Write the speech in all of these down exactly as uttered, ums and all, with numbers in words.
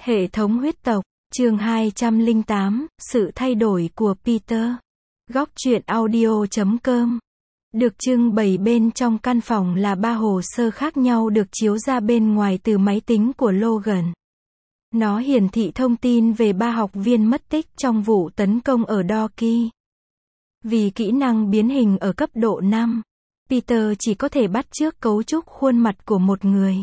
Hệ thống huyết tộc, chương hai trăm lẻ tám, sự thay đổi của Peter. Góc truyện audio chấm com. Được trưng bày bên trong căn phòng là ba hồ sơ khác nhau được chiếu ra bên ngoài từ máy tính của Logan. Nó hiển thị thông tin về ba học viên mất tích trong vụ tấn công ở Doki. Vì kỹ năng biến hình ở cấp độ năm, Peter chỉ có thể bắt chước cấu trúc khuôn mặt của một người.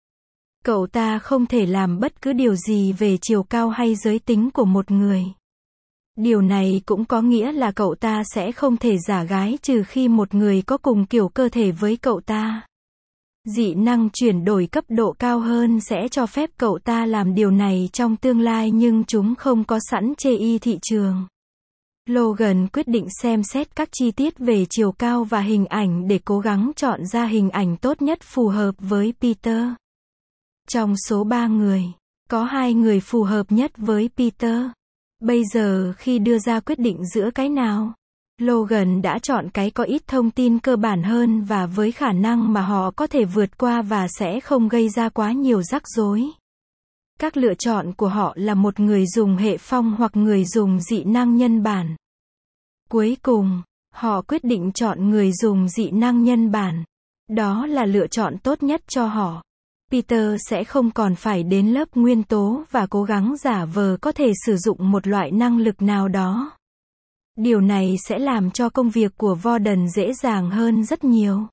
Cậu ta không thể làm bất cứ điều gì về chiều cao hay giới tính của một người. Điều này cũng có nghĩa là cậu ta sẽ không thể giả gái trừ khi một người có cùng kiểu cơ thể với cậu ta. Dị năng chuyển đổi cấp độ cao hơn sẽ cho phép cậu ta làm điều này trong tương lai nhưng chúng không có sẵn trên thị trường. Logan quyết định xem xét các chi tiết về chiều cao và hình ảnh để cố gắng chọn ra hình ảnh tốt nhất phù hợp với Peter. Trong số ba người, có hai người phù hợp nhất với Peter. Bây giờ khi đưa ra quyết định giữa cái nào, Logan đã chọn cái có ít thông tin cơ bản hơn và với khả năng mà họ có thể vượt qua và sẽ không gây ra quá nhiều rắc rối. Các lựa chọn của họ là một người dùng hệ phong hoặc người dùng dị năng nhân bản. Cuối cùng, họ quyết định chọn người dùng dị năng nhân bản. Đó là lựa chọn tốt nhất cho họ. Peter sẽ không còn phải đến lớp nguyên tố và cố gắng giả vờ có thể sử dụng một loại năng lực nào đó. Điều này sẽ làm cho công việc của Warden dễ dàng hơn rất nhiều.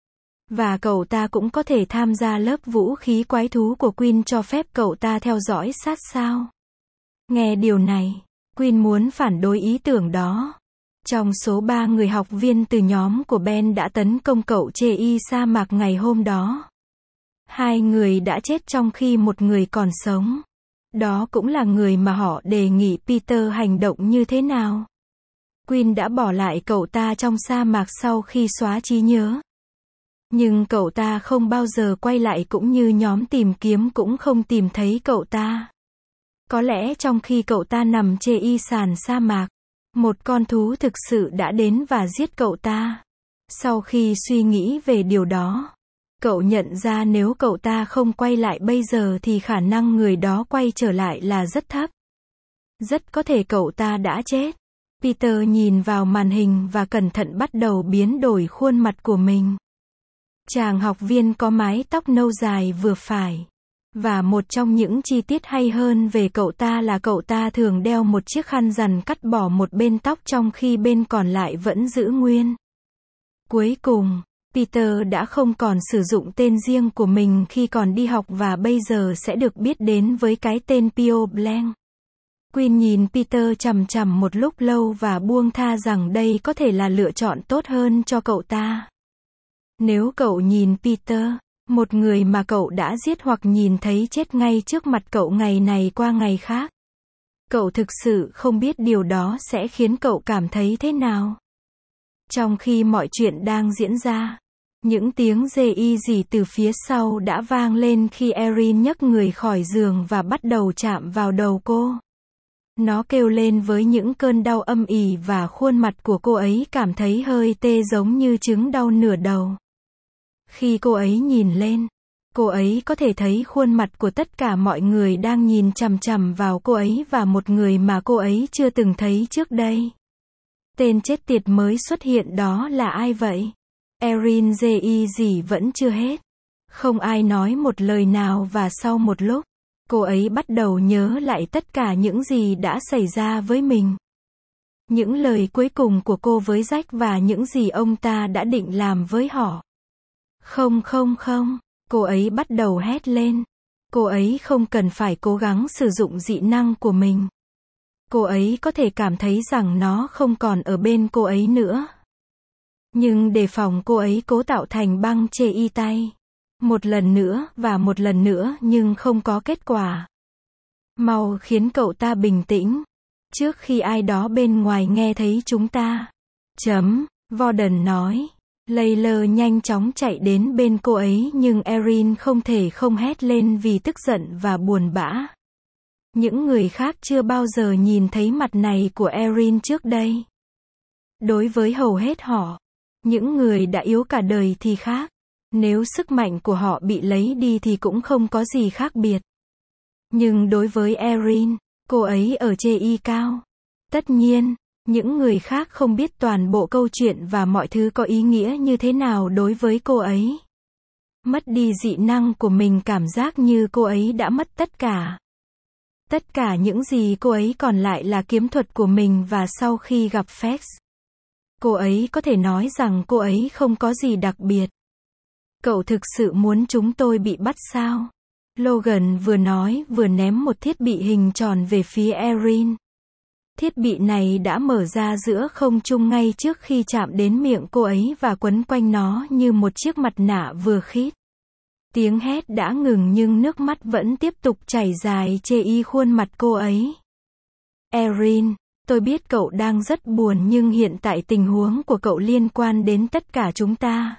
Và cậu ta cũng có thể tham gia lớp vũ khí quái thú của Quinn cho phép cậu ta theo dõi sát sao. Nghe điều này, Quinn muốn phản đối ý tưởng đó. Trong số ba người học viên từ nhóm của Ben đã tấn công cậu trên y sa mạc ngày hôm đó, hai người đã chết trong khi một người còn sống. Đó cũng là người mà họ đề nghị Peter hành động như thế nào. Quinn đã bỏ lại cậu ta trong sa mạc sau khi xóa trí nhớ. Nhưng cậu ta không bao giờ quay lại cũng như nhóm tìm kiếm cũng không tìm thấy cậu ta. Có lẽ trong khi cậu ta nằm trên y sàn sa mạc, một con thú thực sự đã đến và giết cậu ta. Sau khi suy nghĩ về điều đó, cậu nhận ra nếu cậu ta không quay lại bây giờ thì khả năng người đó quay trở lại là rất thấp. Rất có thể cậu ta đã chết. Peter nhìn vào màn hình và cẩn thận bắt đầu biến đổi khuôn mặt của mình. Chàng học viên có mái tóc nâu dài vừa phải. Và một trong những chi tiết hay hơn về cậu ta là cậu ta thường đeo một chiếc khăn rằn cắt bỏ một bên tóc trong khi bên còn lại vẫn giữ nguyên. Cuối cùng, Peter đã không còn sử dụng tên riêng của mình khi còn đi học và bây giờ sẽ được biết đến với cái tên Pio Blanc. Quinn nhìn Peter chằm chằm một lúc lâu và buông tha rằng đây có thể là lựa chọn tốt hơn cho cậu ta. Nếu cậu nhìn Peter, một người mà cậu đã giết hoặc nhìn thấy chết ngay trước mặt cậu ngày này qua ngày khác, cậu thực sự không biết điều đó sẽ khiến cậu cảm thấy thế nào. Trong khi mọi chuyện đang diễn ra, những tiếng rê y rỉ từ phía sau đã vang lên khi Erin nhấc người khỏi giường và bắt đầu chạm vào đầu cô. Nó kêu lên với những cơn đau âm ỉ và khuôn mặt của cô ấy cảm thấy hơi tê giống như chứng đau nửa đầu. Khi cô ấy nhìn lên, cô ấy có thể thấy khuôn mặt của tất cả mọi người đang nhìn chằm chằm vào cô ấy và một người mà cô ấy chưa từng thấy trước đây. Tên chết tiệt mới xuất hiện đó là ai vậy? Erin dê y gì vẫn chưa hết. Không ai nói một lời nào và sau một lúc, cô ấy bắt đầu nhớ lại tất cả những gì đã xảy ra với mình. Những lời cuối cùng của cô với Jack và những gì ông ta đã định làm với họ. Không không không, cô ấy bắt đầu hét lên. Cô ấy không cần phải cố gắng sử dụng dị năng của mình. Cô ấy có thể cảm thấy rằng nó không còn ở bên cô ấy nữa. Nhưng đề phòng cô ấy cố tạo thành băng chê y tay. Một lần nữa và một lần nữa nhưng không có kết quả. Mau khiến cậu ta bình tĩnh. Trước khi ai đó bên ngoài nghe thấy chúng ta. Chấm, Warden nói. Layla nhanh chóng chạy đến bên cô ấy nhưng Erin không thể không hét lên vì tức giận và buồn bã. Những người khác chưa bao giờ nhìn thấy mặt này của Erin trước đây. Đối với hầu hết họ, những người đã yếu cả đời thì khác. Nếu sức mạnh của họ bị lấy đi thì cũng không có gì khác biệt. Nhưng đối với Erin, cô ấy ở chê y cao. Tất nhiên, những người khác không biết toàn bộ câu chuyện và mọi thứ có ý nghĩa như thế nào đối với cô ấy. Mất đi dị năng của mình, cảm giác như cô ấy đã mất tất cả. Tất cả những gì cô ấy còn lại là kiếm thuật của mình, và sau khi gặp Fex, cô ấy có thể nói rằng cô ấy không có gì đặc biệt. Cậu thực sự muốn chúng tôi bị bắt sao? Logan vừa nói vừa ném một thiết bị hình tròn về phía Erin. Thiết bị này đã mở ra giữa không trung ngay trước khi chạm đến miệng cô ấy và quấn quanh nó như một chiếc mặt nạ vừa khít. Tiếng hét đã ngừng nhưng nước mắt vẫn tiếp tục chảy dài chê y khuôn mặt cô ấy. Erin, tôi biết cậu đang rất buồn nhưng hiện tại tình huống của cậu liên quan đến tất cả chúng ta.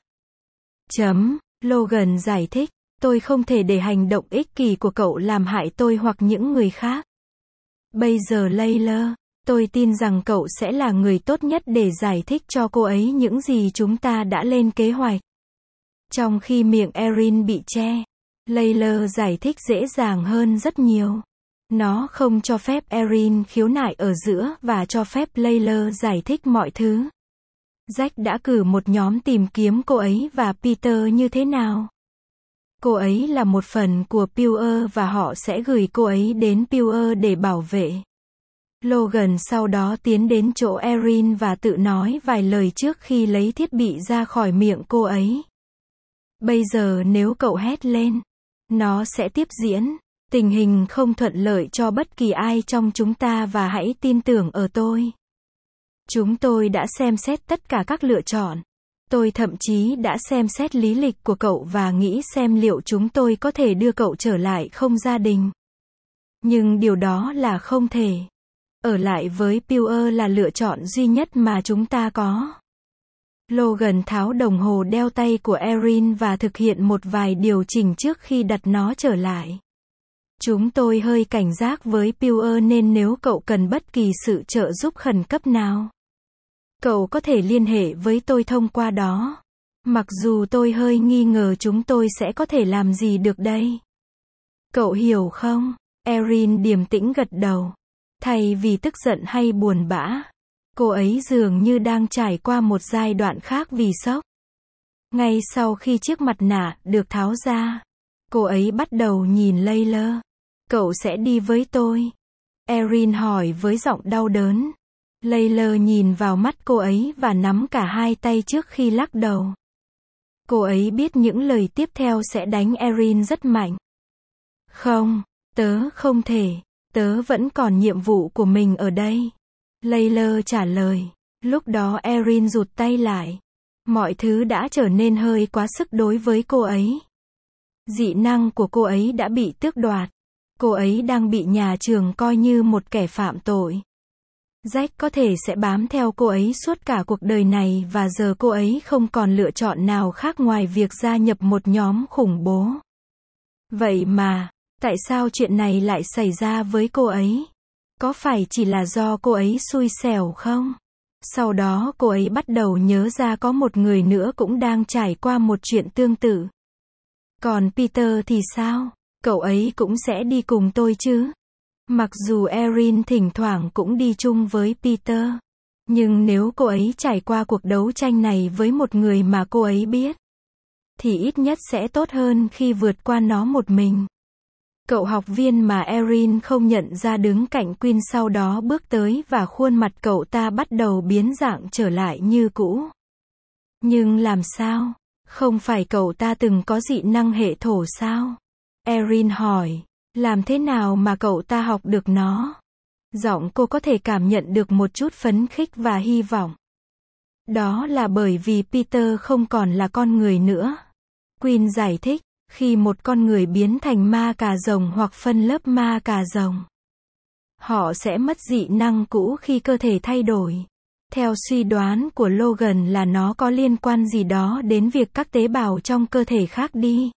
Chấm, Logan giải thích, tôi không thể để hành động ích kỷ của cậu làm hại tôi hoặc những người khác. Bây giờ Layla, tôi tin rằng cậu sẽ là người tốt nhất để giải thích cho cô ấy những gì chúng ta đã lên kế hoạch. Trong khi miệng Erin bị che, Layla giải thích dễ dàng hơn rất nhiều. Nó không cho phép Erin khiếu nại ở giữa và cho phép Layla giải thích mọi thứ. Jack đã cử một nhóm tìm kiếm cô ấy và Peter như thế nào? Cô ấy là một phần của Pure và họ sẽ gửi cô ấy đến Pure để bảo vệ. Logan sau đó tiến đến chỗ Erin và tự nói vài lời trước khi lấy thiết bị ra khỏi miệng cô ấy. Bây giờ nếu cậu hét lên, nó sẽ tiếp diễn. Tình hình không thuận lợi cho bất kỳ ai trong chúng ta và hãy tin tưởng ở tôi. Chúng tôi đã xem xét tất cả các lựa chọn. Tôi thậm chí đã xem xét lý lịch của cậu và nghĩ xem liệu chúng tôi có thể đưa cậu trở lại không gia đình. Nhưng điều đó là không thể. Ở lại với Pure là lựa chọn duy nhất mà chúng ta có. Logan tháo đồng hồ đeo tay của Erin và thực hiện một vài điều chỉnh trước khi đặt nó trở lại. Chúng tôi hơi cảnh giác với Pure nên nếu cậu cần bất kỳ sự trợ giúp khẩn cấp nào, cậu có thể liên hệ với tôi thông qua đó. Mặc dù tôi hơi nghi ngờ chúng tôi sẽ có thể làm gì được đây. Cậu hiểu không? Erin điềm tĩnh gật đầu. Thay vì tức giận hay buồn bã, cô ấy dường như đang trải qua một giai đoạn khác vì sốc. Ngay sau khi chiếc mặt nạ được tháo ra, cô ấy bắt đầu nhìn Layla. Cậu sẽ đi với tôi? Erin hỏi với giọng đau đớn. Layla nhìn vào mắt cô ấy và nắm cả hai tay trước khi lắc đầu. Cô ấy biết những lời tiếp theo sẽ đánh Erin rất mạnh. Không, tớ không thể. Tớ vẫn còn nhiệm vụ của mình ở đây. Layla trả lời. Lúc đó Erin rụt tay lại. Mọi thứ đã trở nên hơi quá sức đối với cô ấy. Dị năng của cô ấy đã bị tước đoạt. Cô ấy đang bị nhà trường coi như một kẻ phạm tội. Jack có thể sẽ bám theo cô ấy suốt cả cuộc đời này và giờ cô ấy không còn lựa chọn nào khác ngoài việc gia nhập một nhóm khủng bố. Vậy mà, tại sao chuyện này lại xảy ra với cô ấy? Có phải chỉ là do cô ấy xui xẻo không? Sau đó cô ấy bắt đầu nhớ ra có một người nữa cũng đang trải qua một chuyện tương tự. Còn Peter thì sao? Cậu ấy cũng sẽ đi cùng tôi chứ? Mặc dù Erin thỉnh thoảng cũng đi chung với Peter. Nhưng nếu cô ấy trải qua cuộc đấu tranh này với một người mà cô ấy biết, thì ít nhất sẽ tốt hơn khi vượt qua nó một mình. Cậu học viên mà Erin không nhận ra đứng cạnh Quinn sau đó bước tới và khuôn mặt cậu ta bắt đầu biến dạng trở lại như cũ. Nhưng làm sao? Không phải cậu ta từng có dị năng hệ thổ sao? Erin hỏi. Làm thế nào mà cậu ta học được nó? Giọng cô có thể cảm nhận được một chút phấn khích và hy vọng. Đó là bởi vì Peter không còn là con người nữa. Quinn giải thích, khi một con người biến thành ma cà rồng hoặc phân lớp ma cà rồng, họ sẽ mất dị năng cũ khi cơ thể thay đổi. Theo suy đoán của Logan là nó có liên quan gì đó đến việc các tế bào trong cơ thể khác đi.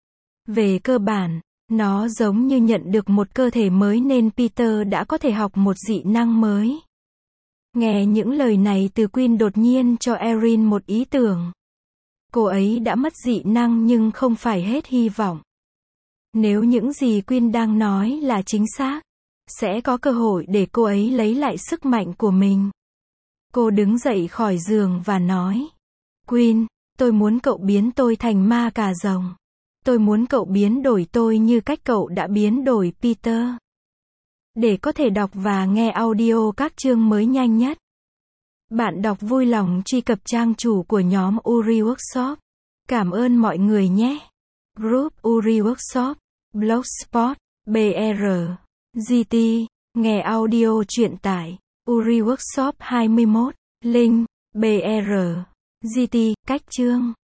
Về cơ bản, nó giống như nhận được một cơ thể mới nên Peter đã có thể học một dị năng mới. Nghe những lời này từ Quinn đột nhiên cho Erin một ý tưởng. Cô ấy đã mất dị năng nhưng không phải hết hy vọng. Nếu những gì Queen đang nói là chính xác, sẽ có cơ hội để cô ấy lấy lại sức mạnh của mình. Cô đứng dậy khỏi giường và nói, Queen, tôi muốn cậu biến tôi thành ma cà rồng. Tôi muốn cậu biến đổi tôi như cách cậu đã biến đổi Peter. Để có thể đọc và nghe audio các chương mới nhanh nhất, bạn đọc vui lòng truy cập trang chủ của nhóm Uri Workshop. Cảm ơn mọi người nhé. Group Uri Workshop, Blogspot, bê rờ, giê tê, nghe audio truyện tải, Uri Workshop hai mươi mốt, link, bê rờ, giê tê, cách chương.